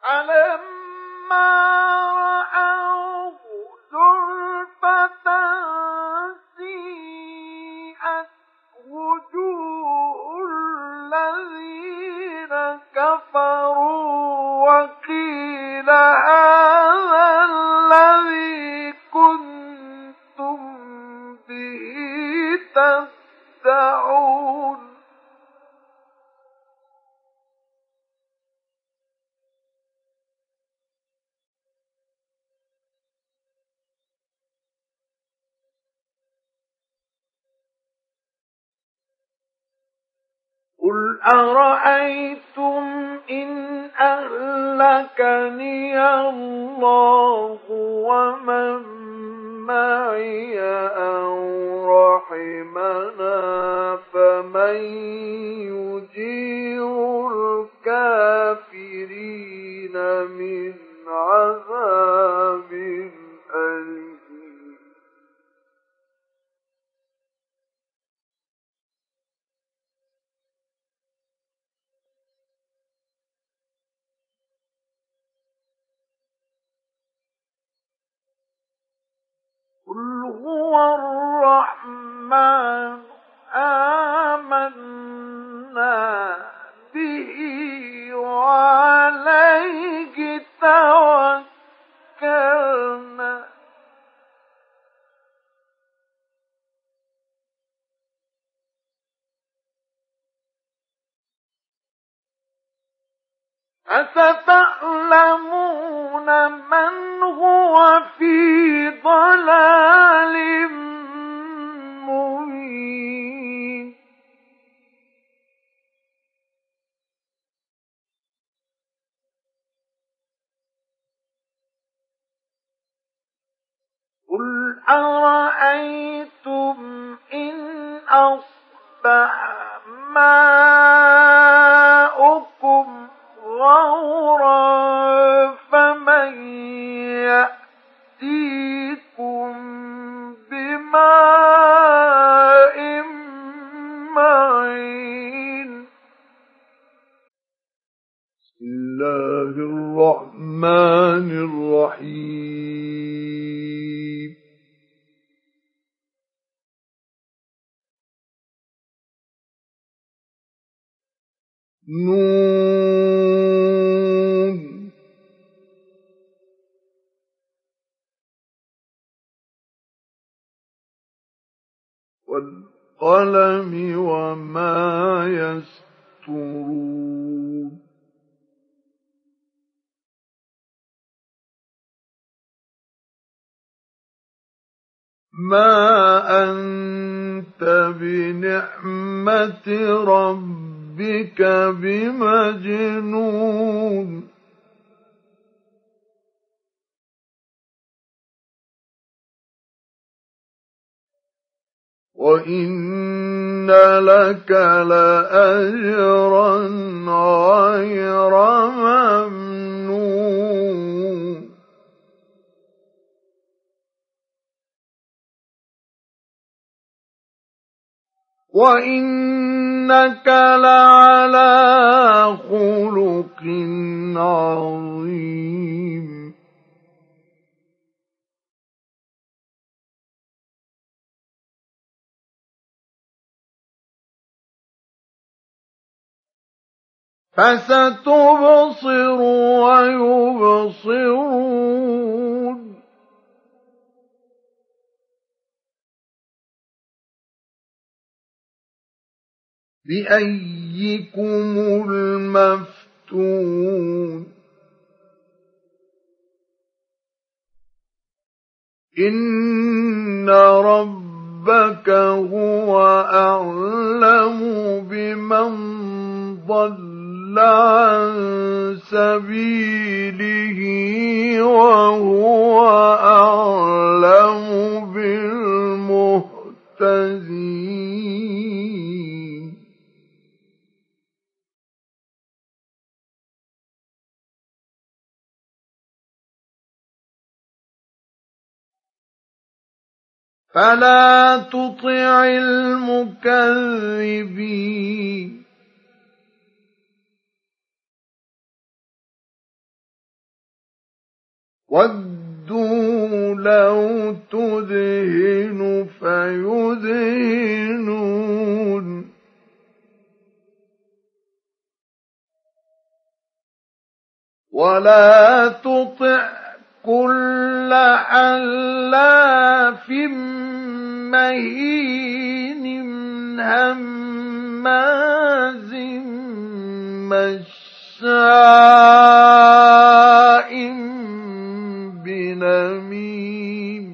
فلما رأوه زلفة سيئت وجوه الذين كفروا وقيل هذا الذي كنتم به تدعون. قل أرأيتم إن أهلكني الله ومن معي أو رحمنا فمن يجير الكافرين من عذاب أليم. قل هو الرحمن آمنا به وعليه توكلنا فستعلمون من هو في ضلال مبين. قل أرأيتم إن أصبح ماؤكم غورا فمن يأتيكم بماء معين. بسم الله الرحمن الرحيم. نون والقلم وما يسطرون. ما أنت بنعمة ربك بمجنون. وإن لك لأجرا غير ممنون. وإنك لعلى خلق عظيم. فستبصر ويبصرون. بأيكم المفتون. إن ربك هو أعلم بمن ضل عن سبيله وهو أعلم بالمهتدين. فلا تطع المكذبين. وَدُّوا لَوْ تُدْهِنُ فَيُدْهِنُونَ وَلَا تُطِعْ كُلَّ حَلَّافٍ مَّهِينٍ هَمَّازٍ مَّشَّاءٍ بِنَمِيمٍ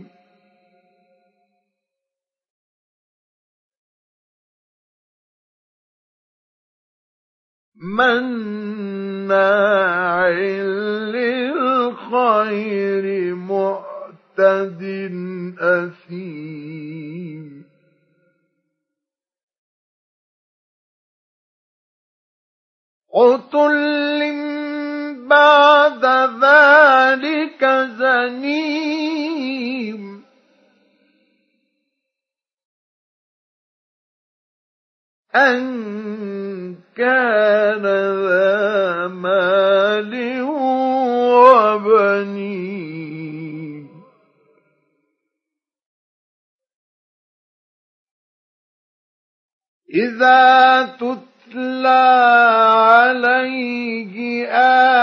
مَّنَّاعٍ لِّلْخَيْرِ مُعْتَدٍ أَثِيمٍ عُتُلٍّ بَعْدَ ذَٰلِكَ زَنِيمٍ أَن كَانَ ذَا مَالٍ وَبَنِينَ إِذَا تُتْلَىٰ عَلَيْهِ